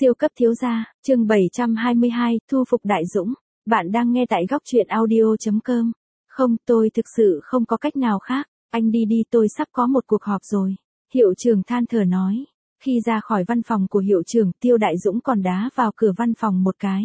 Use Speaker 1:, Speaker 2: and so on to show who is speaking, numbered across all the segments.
Speaker 1: Siêu cấp thiếu gia, chương 722, thu phục Đại Dũng. Bạn đang nghe tại góc truyện audio.com. Không, tôi thực sự không có cách nào khác. Anh đi đi, tôi sắp có một cuộc họp rồi. Hiệu trưởng than thở nói. Khi ra khỏi văn phòng của hiệu trưởng, Tiêu Đại Dũng còn đá vào cửa văn phòng một cái.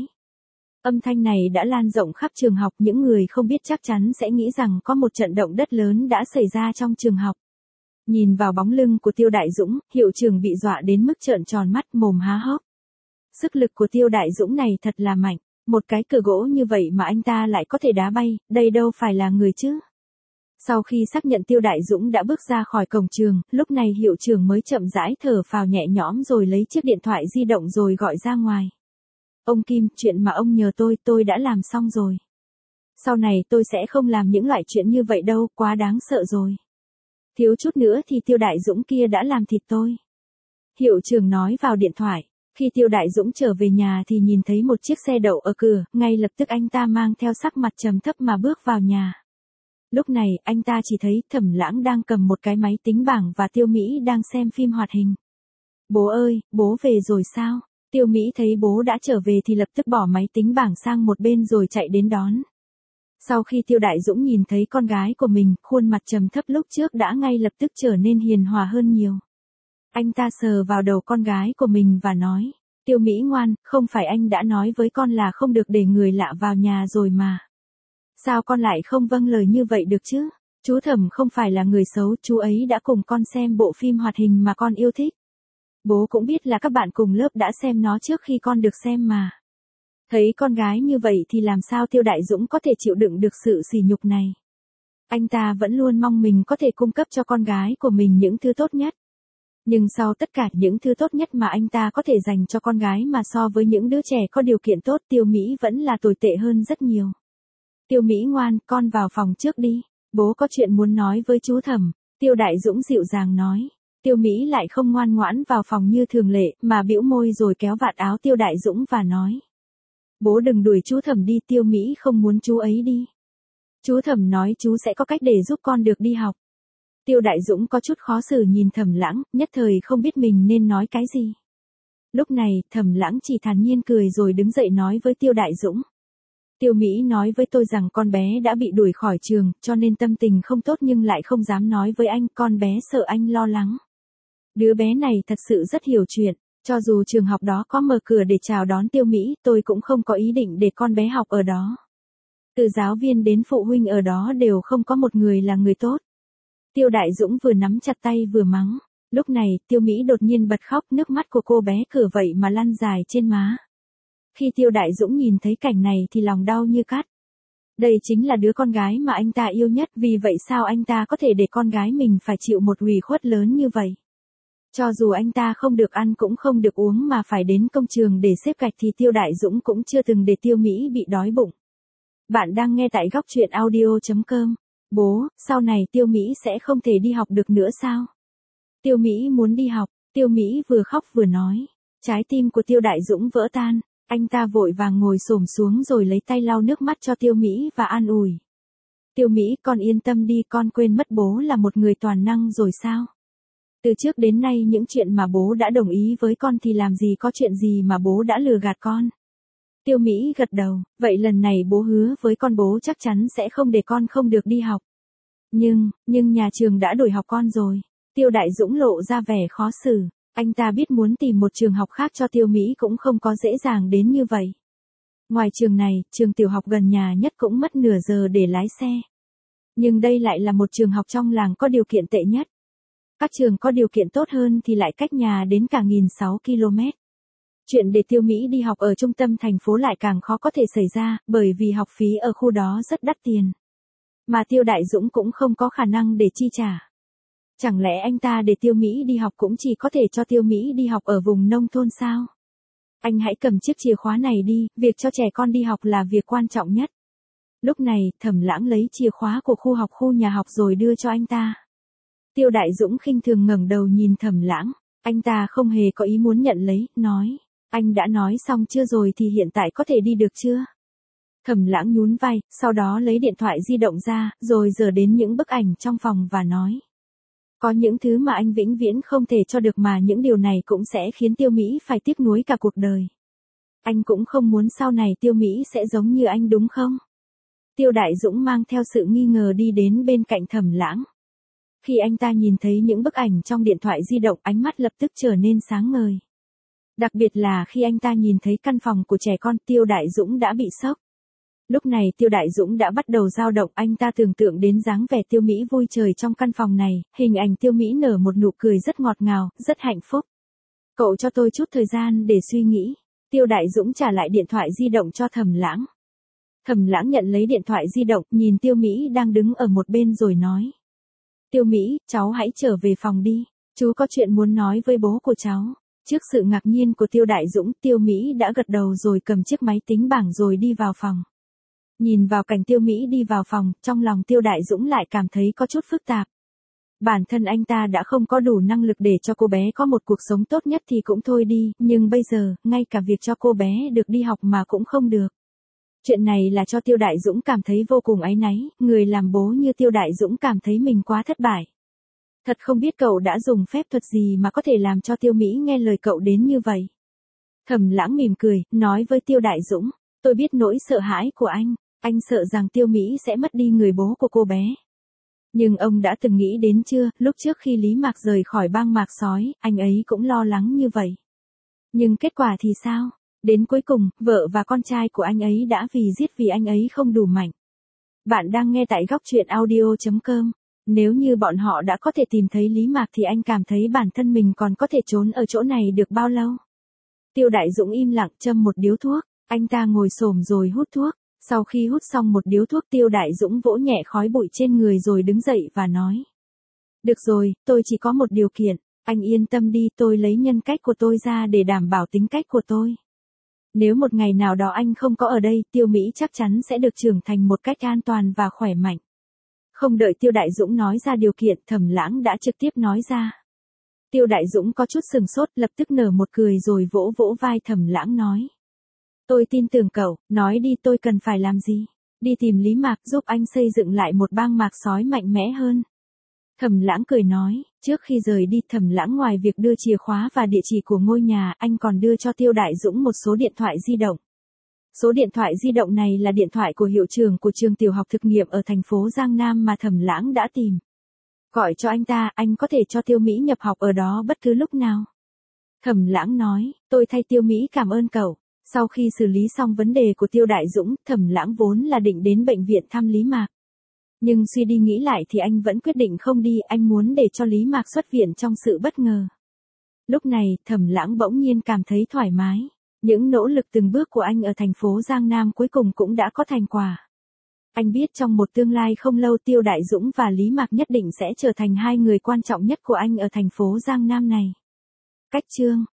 Speaker 1: Âm thanh này đã lan rộng khắp trường học, những người không biết chắc chắn sẽ nghĩ rằng có một trận động đất lớn đã xảy ra trong trường học. Nhìn vào bóng lưng của Tiêu Đại Dũng, hiệu trưởng bị dọa đến mức trợn tròn mắt, mồm há hốc. Sức lực của Tiêu Đại Dũng này thật là mạnh, một cái cửa gỗ như vậy mà anh ta lại có thể đá bay, đây đâu phải là người chứ. Sau khi xác nhận Tiêu Đại Dũng đã bước ra khỏi cổng trường, lúc này hiệu trưởng mới chậm rãi thở phào nhẹ nhõm rồi lấy chiếc điện thoại di động rồi gọi ra ngoài. Ông Kim, chuyện mà ông nhờ tôi đã làm xong rồi. Sau này tôi sẽ không làm những loại chuyện như vậy đâu, quá đáng sợ rồi. Thiếu chút nữa thì Tiêu Đại Dũng kia đã làm thịt tôi. Hiệu trưởng nói vào điện thoại. Khi Tiêu Đại Dũng trở về nhà thì nhìn thấy một chiếc xe đậu ở cửa, ngay lập tức anh ta mang theo sắc mặt trầm thấp mà bước vào nhà. Lúc này, anh ta chỉ thấy Thẩm Lãng đang cầm một cái máy tính bảng và Tiêu Mỹ đang xem phim hoạt hình. Bố ơi, bố về rồi sao? Tiêu Mỹ thấy bố đã trở về thì lập tức bỏ máy tính bảng sang một bên rồi chạy đến đón. Sau khi Tiêu Đại Dũng nhìn thấy con gái của mình, khuôn mặt trầm thấp lúc trước đã ngay lập tức trở nên hiền hòa hơn nhiều. Anh ta sờ vào đầu con gái của mình và nói, Tiêu Mỹ ngoan, không phải anh đã nói với con là không được để người lạ vào nhà rồi mà. Sao con lại không vâng lời như vậy được chứ? Chú Thẩm không phải là người xấu, chú ấy đã cùng con xem bộ phim hoạt hình mà con yêu thích. Bố cũng biết là các bạn cùng lớp đã xem nó trước khi con được xem mà. Thấy con gái như vậy thì làm sao Tiêu Đại Dũng có thể chịu đựng được sự sỉ nhục này. Anh ta vẫn luôn mong mình có thể cung cấp cho con gái của mình những thứ tốt nhất. Nhưng sau tất cả những thứ tốt nhất mà anh ta có thể dành cho con gái mà so với những đứa trẻ có điều kiện tốt, Tiêu Mỹ vẫn là tồi tệ hơn rất nhiều. Tiêu Mỹ ngoan, con vào phòng trước đi. Bố có chuyện muốn nói với chú Thẩm. Tiêu Đại Dũng dịu dàng nói. Tiêu Mỹ lại không ngoan ngoãn vào phòng như thường lệ, mà bĩu môi rồi kéo vạt áo Tiêu Đại Dũng và nói. Bố đừng đuổi chú Thẩm đi, Tiêu Mỹ không muốn chú ấy đi. Chú Thẩm nói chú sẽ có cách để giúp con được đi học. Tiêu Đại Dũng có chút khó xử nhìn Thẩm Lãng, nhất thời không biết mình nên nói cái gì. Lúc này, Thẩm Lãng chỉ thản nhiên cười rồi đứng dậy nói với Tiêu Đại Dũng. Tiêu Mỹ nói với tôi rằng con bé đã bị đuổi khỏi trường, cho nên tâm tình không tốt nhưng lại không dám nói với anh, con bé sợ anh lo lắng. Đứa bé này thật sự rất hiểu chuyện, cho dù trường học đó có mở cửa để chào đón Tiêu Mỹ, tôi cũng không có ý định để con bé học ở đó. Từ giáo viên đến phụ huynh ở đó đều không có một người là người tốt. Tiêu Đại Dũng vừa nắm chặt tay vừa mắng. Lúc này, Tiêu Mỹ đột nhiên bật khóc, nước mắt của cô bé cửa vậy mà lăn dài trên má. Khi Tiêu Đại Dũng nhìn thấy cảnh này thì lòng đau như cắt. Đây chính là đứa con gái mà anh ta yêu nhất, vì vậy sao anh ta có thể để con gái mình phải chịu một ủy khuất lớn như vậy? Cho dù anh ta không được ăn cũng không được uống mà phải đến công trường để xếp gạch thì Tiêu Đại Dũng cũng chưa từng để Tiêu Mỹ bị đói bụng. Bạn đang nghe tại góc truyện audio.com. Bố, sau này Tiêu Mỹ sẽ không thể đi học được nữa sao? Tiêu Mỹ muốn đi học, Tiêu Mỹ vừa khóc vừa nói. Trái tim của Tiêu Đại Dũng vỡ tan, anh ta vội vàng ngồi xổm xuống rồi lấy tay lau nước mắt cho Tiêu Mỹ và an ủi. Tiêu Mỹ, con yên tâm đi, con quên mất bố là một người toàn năng rồi sao? Từ trước đến nay những chuyện mà bố đã đồng ý với con thì làm gì có chuyện gì mà bố đã lừa gạt con. Tiêu Mỹ gật đầu, vậy lần này bố hứa với con bố chắc chắn sẽ không để con không được đi học. Nhưng nhà trường đã đổi học con rồi. Tiêu Đại Dũng lộ ra vẻ khó xử, anh ta biết muốn tìm một trường học khác cho Tiêu Mỹ cũng không có dễ dàng đến như vậy. Ngoài trường này, trường tiểu học gần nhà nhất cũng mất nửa giờ để lái xe. Nhưng đây lại là một trường học trong làng có điều kiện tệ nhất. Các trường có điều kiện tốt hơn thì lại cách nhà đến cả 1.600 km. Chuyện để Tiêu Mỹ đi học ở trung tâm thành phố lại càng khó có thể xảy ra, bởi vì học phí ở khu đó rất đắt tiền. Mà Tiêu Đại Dũng cũng không có khả năng để chi trả. Chẳng lẽ anh ta để Tiêu Mỹ đi học cũng chỉ có thể cho Tiêu Mỹ đi học ở vùng nông thôn sao? Anh hãy cầm chiếc chìa khóa này đi, việc cho trẻ con đi học là việc quan trọng nhất. Lúc này, Thẩm Lãng lấy chìa khóa của khu nhà học rồi đưa cho anh ta. Tiêu Đại Dũng khinh thường ngẩng đầu nhìn Thẩm Lãng, anh ta không hề có ý muốn nhận lấy, nói, anh đã nói xong chưa rồi thì hiện tại có thể đi được chưa? Thẩm Lãng nhún vai, sau đó lấy điện thoại di động ra, rồi dở đến những bức ảnh trong phòng và nói. Có những thứ mà anh vĩnh viễn không thể cho được mà những điều này cũng sẽ khiến Tiêu Mỹ phải tiếc nuối cả cuộc đời. Anh cũng không muốn sau này Tiêu Mỹ sẽ giống như anh đúng không? Tiêu Đại Dũng mang theo sự nghi ngờ đi đến bên cạnh Thẩm Lãng. Khi anh ta nhìn thấy những bức ảnh trong điện thoại di động, ánh mắt lập tức trở nên sáng ngời. Đặc biệt là khi anh ta nhìn thấy căn phòng của trẻ con, Tiêu Đại Dũng đã bị sốc. Lúc này Tiêu Đại Dũng đã bắt đầu dao động, anh ta tưởng tượng đến dáng vẻ Tiêu Mỹ vui chơi trong căn phòng này, hình ảnh Tiêu Mỹ nở một nụ cười rất ngọt ngào, rất hạnh phúc. Cậu cho tôi chút thời gian để suy nghĩ. Tiêu Đại Dũng trả lại điện thoại di động cho Thẩm Lãng. Thẩm Lãng nhận lấy điện thoại di động, nhìn Tiêu Mỹ đang đứng ở một bên rồi nói. Tiêu Mỹ, cháu hãy trở về phòng đi. Chú có chuyện muốn nói với bố của cháu. Trước sự ngạc nhiên của Tiêu Đại Dũng, Tiêu Mỹ đã gật đầu rồi cầm chiếc máy tính bảng rồi đi vào phòng. Nhìn vào cảnh Tiêu Mỹ đi vào phòng, trong lòng Tiêu Đại Dũng lại cảm thấy có chút phức tạp. Bản thân anh ta đã không có đủ năng lực để cho cô bé có một cuộc sống tốt nhất thì cũng thôi đi, nhưng bây giờ, ngay cả việc cho cô bé được đi học mà cũng không được. Chuyện này là cho Tiêu Đại Dũng cảm thấy vô cùng áy náy, người làm bố như Tiêu Đại Dũng cảm thấy mình quá thất bại. Thật không biết cậu đã dùng phép thuật gì mà có thể làm cho Tiêu Mỹ nghe lời cậu đến như vậy. Thẩm Lãng mỉm cười, nói với Tiêu Đại Dũng, tôi biết nỗi sợ hãi của anh sợ rằng Tiêu Mỹ sẽ mất đi người bố của cô bé. Nhưng ông đã từng nghĩ đến chưa, lúc trước khi Lý Mạc rời khỏi bang Mạc Sói, anh ấy cũng lo lắng như vậy. Nhưng kết quả thì sao? Đến cuối cùng, vợ và con trai của anh ấy đã giết vì anh ấy không đủ mạnh. Bạn đang nghe tại góc truyện audio.com. Nếu như bọn họ đã có thể tìm thấy Lý Mạc thì anh cảm thấy bản thân mình còn có thể trốn ở chỗ này được bao lâu? Tiêu Đại Dũng im lặng châm một điếu thuốc, anh ta ngồi xổm rồi hút thuốc. Sau khi hút xong một điếu thuốc, Tiêu Đại Dũng vỗ nhẹ khói bụi trên người rồi đứng dậy và nói. Được rồi, tôi chỉ có một điều kiện, anh yên tâm đi, tôi lấy nhân cách của tôi ra để đảm bảo tính cách của tôi. Nếu một ngày nào đó anh không có ở đây, Tiêu Mỹ chắc chắn sẽ được trưởng thành một cách an toàn và khỏe mạnh. Không đợi Tiêu Đại Dũng nói ra điều kiện, Thẩm Lãng đã trực tiếp nói ra. Tiêu Đại Dũng có chút sừng sốt, lập tức nở một cười rồi vỗ vỗ vai Thẩm Lãng nói. Tôi tin tưởng cậu, nói đi, tôi cần phải làm gì? Đi tìm Lý Mạc giúp anh xây dựng lại một bang Mạc Sói mạnh mẽ hơn. Thẩm Lãng cười nói, trước khi rời đi, Thẩm Lãng ngoài việc đưa chìa khóa và địa chỉ của ngôi nhà, anh còn đưa cho Tiêu Đại Dũng một số điện thoại di động. Số điện thoại di động này là điện thoại của hiệu trưởng của trường tiểu học thực nghiệm ở thành phố Giang Nam mà Thẩm Lãng đã tìm. Gọi cho anh ta, anh có thể cho Tiêu Mỹ nhập học ở đó bất cứ lúc nào. Thẩm Lãng nói, tôi thay Tiêu Mỹ cảm ơn cậu. Sau khi xử lý xong vấn đề của Tiêu Đại Dũng, Thẩm Lãng vốn là định đến bệnh viện thăm Lý Mạc. Nhưng suy đi nghĩ lại thì anh vẫn quyết định không đi, anh muốn để cho Lý Mạc xuất viện trong sự bất ngờ. Lúc này, Thẩm Lãng bỗng nhiên cảm thấy thoải mái. Những nỗ lực từng bước của anh ở thành phố Giang Nam cuối cùng cũng đã có thành quả. Anh biết trong một tương lai không lâu Tiêu Đại Dũng và Lý Mạc nhất định sẽ trở thành hai người quan trọng nhất của anh ở thành phố Giang Nam này. Cách chương